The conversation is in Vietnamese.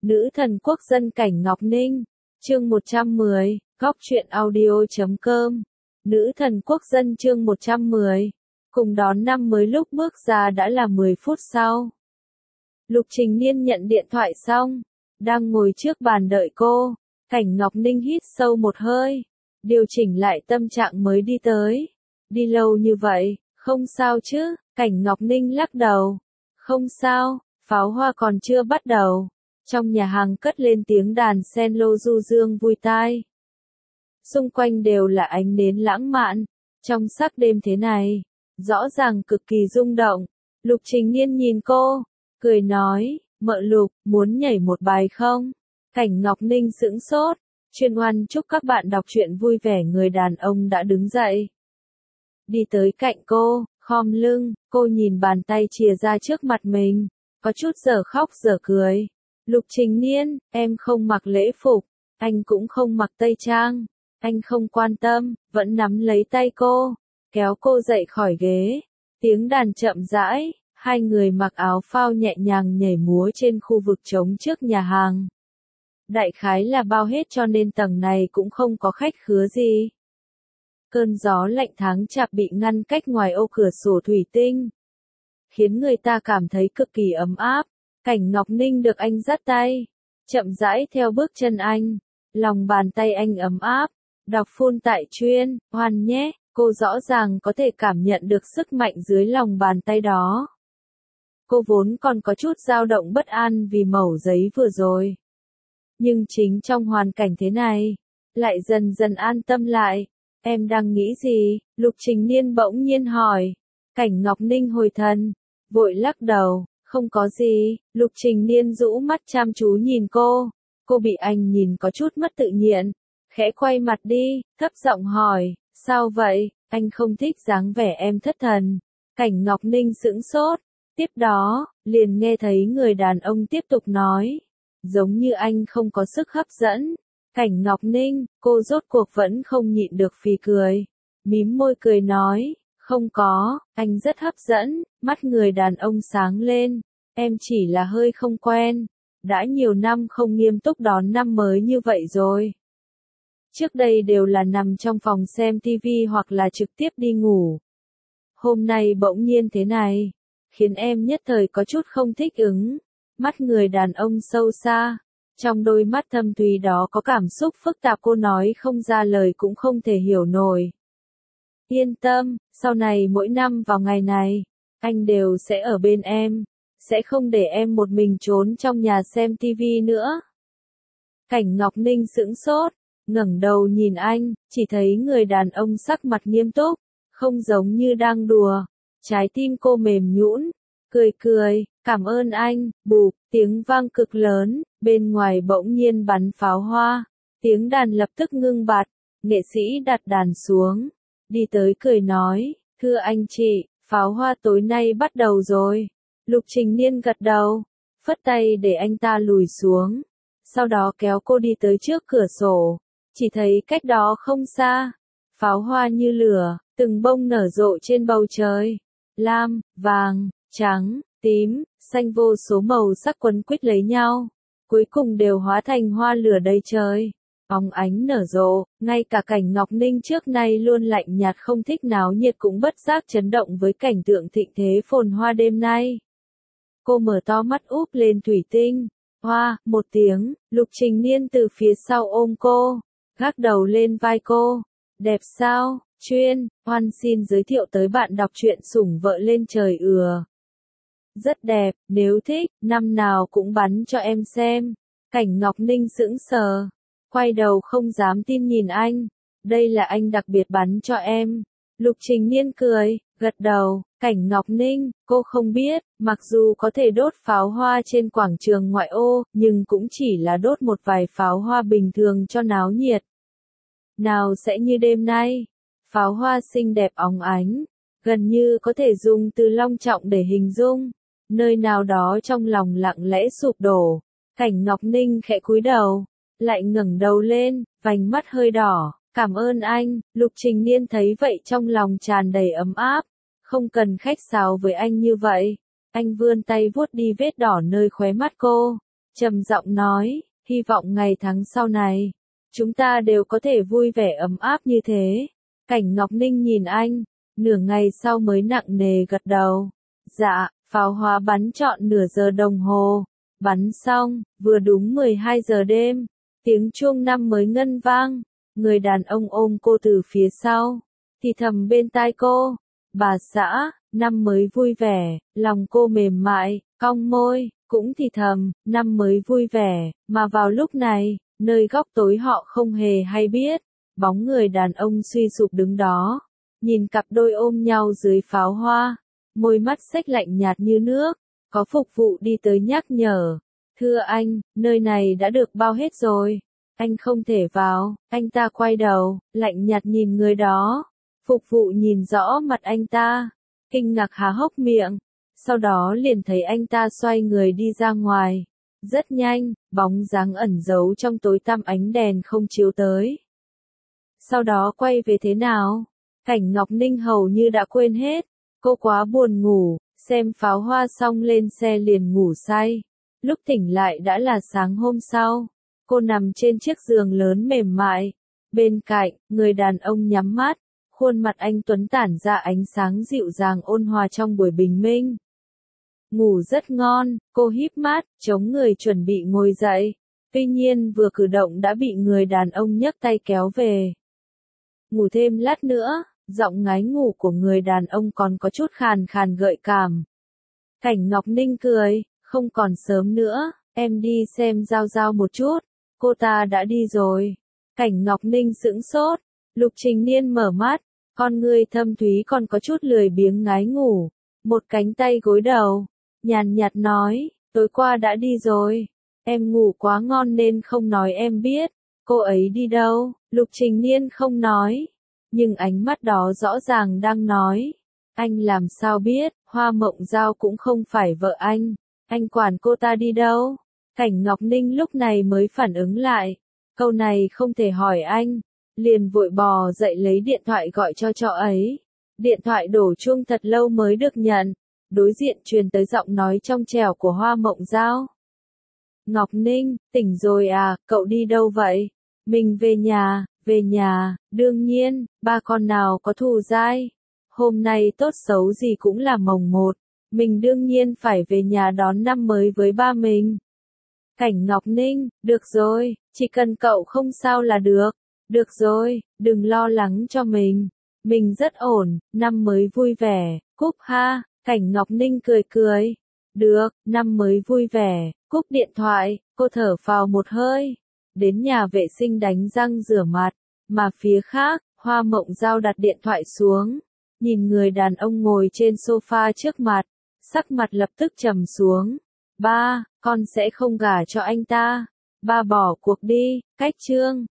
Nữ thần quốc dân Cảnh Ngọc Ninh. Chương 110, Góc truyện audio.com. Nữ thần quốc dân chương 110. Cùng đón năm mới lúc bước ra đã là 10 phút sau. Lục Trình Niên nhận điện thoại xong, đang ngồi trước bàn đợi cô. Cảnh Ngọc Ninh hít sâu một hơi, điều chỉnh lại tâm trạng mới đi tới. Đi lâu như vậy, không sao chứ? Cảnh Ngọc Ninh lắc đầu. Không sao, pháo hoa còn chưa bắt đầu. Trong nhà hàng cất lên tiếng đàn cello du dương vui tai. Xung quanh đều là ánh nến lãng mạn. Trong sắc đêm thế này, rõ ràng cực kỳ rung động. Lục Trình Niên nhìn cô, cười nói, mợ Lục, muốn nhảy một bài không? Cảnh Ngọc Ninh sững sốt. Chuyên Oan chúc các bạn đọc truyện vui vẻ. Người đàn ông đã đứng dậy, đi tới cạnh cô, khom lưng. Cô nhìn bàn tay chìa ra trước mặt mình, có chút dở khóc dở cười. Lục Trình Niên, em không mặc lễ phục, anh cũng không mặc tây trang. Anh không quan tâm, vẫn nắm lấy tay cô, kéo cô dậy khỏi ghế. Tiếng đàn chậm rãi, hai người mặc áo phao nhẹ nhàng nhảy múa trên khu vực trống trước nhà hàng. Đại khái là bao hết cho nên tầng này cũng không có khách khứa gì. Cơn gió lạnh tháng chạp bị ngăn cách ngoài ô cửa sổ thủy tinh, khiến người ta cảm thấy cực kỳ ấm áp. Cảnh Ngọc Ninh được anh dắt tay, chậm rãi theo bước chân anh. Lòng bàn tay anh ấm áp, đọc phun tại chuyên, Oan nhé. Cô rõ ràng có thể cảm nhận được sức mạnh dưới lòng bàn tay đó. Cô vốn còn có chút dao động bất an vì mẩu giấy vừa rồi. Nhưng chính trong hoàn cảnh thế này, lại dần dần an tâm lại. Em đang nghĩ gì? Lục Trình Niên bỗng nhiên hỏi. Cảnh Ngọc Ninh hồi thần, vội lắc đầu, không có gì. Lục Trình Niên rũ mắt chăm chú nhìn cô. Cô bị anh nhìn có chút mất tự nhiên, khẽ quay mặt đi, thấp giọng hỏi, sao vậy? Anh không thích dáng vẻ em thất thần. Cảnh Ngọc Ninh sững sốt. Tiếp đó, liền nghe thấy người đàn ông tiếp tục nói, giống như anh không có sức hấp dẫn. Cảnh Ngọc Ninh, cô rốt cuộc vẫn không nhịn được phì cười. Mím môi cười nói, không có, anh rất hấp dẫn. Mắt người đàn ông sáng lên, em chỉ là hơi không quen. Đã nhiều năm không nghiêm túc đón năm mới như vậy rồi. Trước đây đều là nằm trong phòng xem tivi hoặc là trực tiếp đi ngủ. Hôm nay bỗng nhiên thế này, khiến em nhất thời có chút không thích ứng. Mắt người đàn ông sâu xa, trong đôi mắt thâm thúy đó có cảm xúc phức tạp cô nói không ra lời cũng không thể hiểu nổi. Yên tâm, sau này mỗi năm vào ngày này, anh đều sẽ ở bên em, sẽ không để em một mình trốn trong nhà xem tivi nữa. Cảnh Ngọc Ninh sững sốt, ngẩng đầu nhìn anh, chỉ thấy người đàn ông sắc mặt nghiêm túc, không giống như đang đùa. Trái tim cô mềm nhũn, cười cười, cảm ơn anh. Bụp, tiếng vang cực lớn, bên ngoài bỗng nhiên bắn pháo hoa. Tiếng đàn lập tức ngưng bặt, nghệ sĩ đặt đàn xuống, đi tới cười nói, thưa anh chị, pháo hoa tối nay bắt đầu rồi. Lục Trình Niên gật đầu, phất tay để anh ta lùi xuống, sau đó kéo cô đi tới trước cửa sổ. Chỉ thấy cách đó không xa, pháo hoa như lửa, từng bông nở rộ trên bầu trời. Lam, vàng, trắng, tím, xanh vô số màu sắc quấn quýt lấy nhau, cuối cùng đều hóa thành hoa lửa đầy trời, óng ánh nở rộ. Ngay cả Cảnh Ngọc Ninh trước nay luôn lạnh nhạt không thích náo nhiệt cũng bất giác chấn động với cảnh tượng thịnh thế phồn hoa đêm nay. Cô mở to mắt úp lên thủy tinh. Hoa, một tiếng, Lục Trình Niên từ phía sau ôm cô, gác đầu lên vai cô. Đẹp sao? Chuyên, Oan xin giới thiệu tới bạn đọc truyện Sủng Vợ Lên Trời ừa. Rất đẹp, nếu thích, năm nào cũng bắn cho em xem. Cảnh Ngọc Ninh sững sờ, quay đầu không dám tin nhìn anh. Đây là anh đặc biệt bắn cho em. Lục Trình Niên cười, gật đầu. Cảnh Ngọc Ninh, cô không biết, mặc dù có thể đốt pháo hoa trên quảng trường ngoại ô, nhưng cũng chỉ là đốt một vài pháo hoa bình thường cho náo nhiệt. Nào sẽ như đêm nay, pháo hoa xinh đẹp óng ánh, gần như có thể dùng từ long trọng để hình dung. Nơi nào đó trong lòng lặng lẽ sụp đổ. Cảnh Ngọc Ninh khẽ cúi đầu, lại ngẩng đầu lên, vành mắt hơi đỏ. Cảm ơn anh. Lục Trình Niên thấy vậy trong lòng tràn đầy ấm áp. Không cần khách sáo với anh như vậy. Anh vươn tay vuốt đi vết đỏ nơi khóe mắt cô. trầm giọng nói, hy vọng ngày tháng sau này, chúng ta đều có thể vui vẻ ấm áp như thế. Cảnh Ngọc Ninh nhìn anh, nửa ngày sau mới nặng nề gật đầu. Dạ, pháo hoa bắn trọn nửa giờ đồng hồ. Bắn xong, vừa đúng 12 giờ đêm, tiếng chuông năm mới ngân vang. Người đàn ông ôm cô từ phía sau, thì thầm bên tai cô, bà xã, năm mới vui vẻ. Lòng cô mềm mại, cong môi, cũng thì thầm, năm mới vui vẻ. Mà vào lúc này, nơi góc tối họ không hề hay biết, bóng người đàn ông suy sụp đứng đó, nhìn cặp đôi ôm nhau dưới pháo hoa, môi mắt xếch lạnh nhạt như nước. Có phục vụ đi tới nhắc nhở, thưa anh, nơi này đã được bao hết rồi, anh không thể vào. Anh ta quay đầu, lạnh nhạt nhìn người đó. Phục vụ nhìn rõ mặt anh ta, kinh ngạc há hốc miệng, sau đó liền thấy anh ta xoay người đi ra ngoài. Rất nhanh, bóng dáng ẩn giấu trong tối tăm ánh đèn không chiếu tới. Sau đó quay về thế nào? Cảnh Ngọc Ninh hầu như đã quên hết, cô quá buồn ngủ, xem pháo hoa xong lên xe liền ngủ say. Lúc tỉnh lại đã là sáng hôm sau, cô nằm trên chiếc giường lớn mềm mại. Bên cạnh, người đàn ông nhắm mắt, khuôn mặt anh tuấn tản ra ánh sáng dịu dàng ôn hòa trong buổi bình minh. Ngủ rất ngon, cô híp mắt, chống người chuẩn bị ngồi dậy. Tuy nhiên vừa cử động đã bị người đàn ông nhấc tay kéo về. Ngủ thêm lát nữa, giọng ngái ngủ của người đàn ông còn có chút khàn khàn gợi cảm. Cảnh Ngọc Ninh cười, không còn sớm nữa, em đi xem Giao Giao một chút. Cô ta đã đi rồi. Cảnh Ngọc Ninh sững sốt, Lục Trình Niên mở mắt, con ngươi thâm thúy còn có chút lười biếng ngái ngủ. Một cánh tay gối đầu, nhàn nhạt nói, tối qua đã đi rồi. Em ngủ quá ngon nên không nói em biết. Cô ấy đi đâu? Lục Trình Niên không nói, nhưng ánh mắt đó rõ ràng đang nói. Anh làm sao biết, Hoa Mộng Giao cũng không phải vợ anh quản cô ta đi đâu? Cảnh Ngọc Ninh lúc này mới phản ứng lại, câu này không thể hỏi anh, liền vội bò dậy lấy điện thoại gọi cho ấy. Điện thoại đổ chuông thật lâu mới được nhận, đối diện truyền tới giọng nói trong trẻo của Hoa Mộng Giao. Ngọc Ninh, tỉnh rồi à, cậu đi đâu vậy? Mình về nhà, đương nhiên, ba con nào có thù dai. Hôm nay tốt xấu gì cũng là mồng 1, mình đương nhiên phải về nhà đón năm mới với ba mình. Cảnh Ngọc Ninh, được rồi, chỉ cần cậu không sao là được. Được rồi, đừng lo lắng cho mình rất ổn, năm mới vui vẻ, cúp ha. Cảnh Ngọc Ninh cười cười. Được, năm mới vui vẻ, cúp điện thoại, cô thở phào một hơi. Đến nhà vệ sinh đánh răng rửa mặt, mà phía khác, Hoa Mộng Giao đặt điện thoại xuống, nhìn người đàn ông ngồi trên sofa trước mặt, sắc mặt lập tức trầm xuống. Ba, con sẽ không gả cho anh ta. Ba bỏ cuộc đi, cách chương.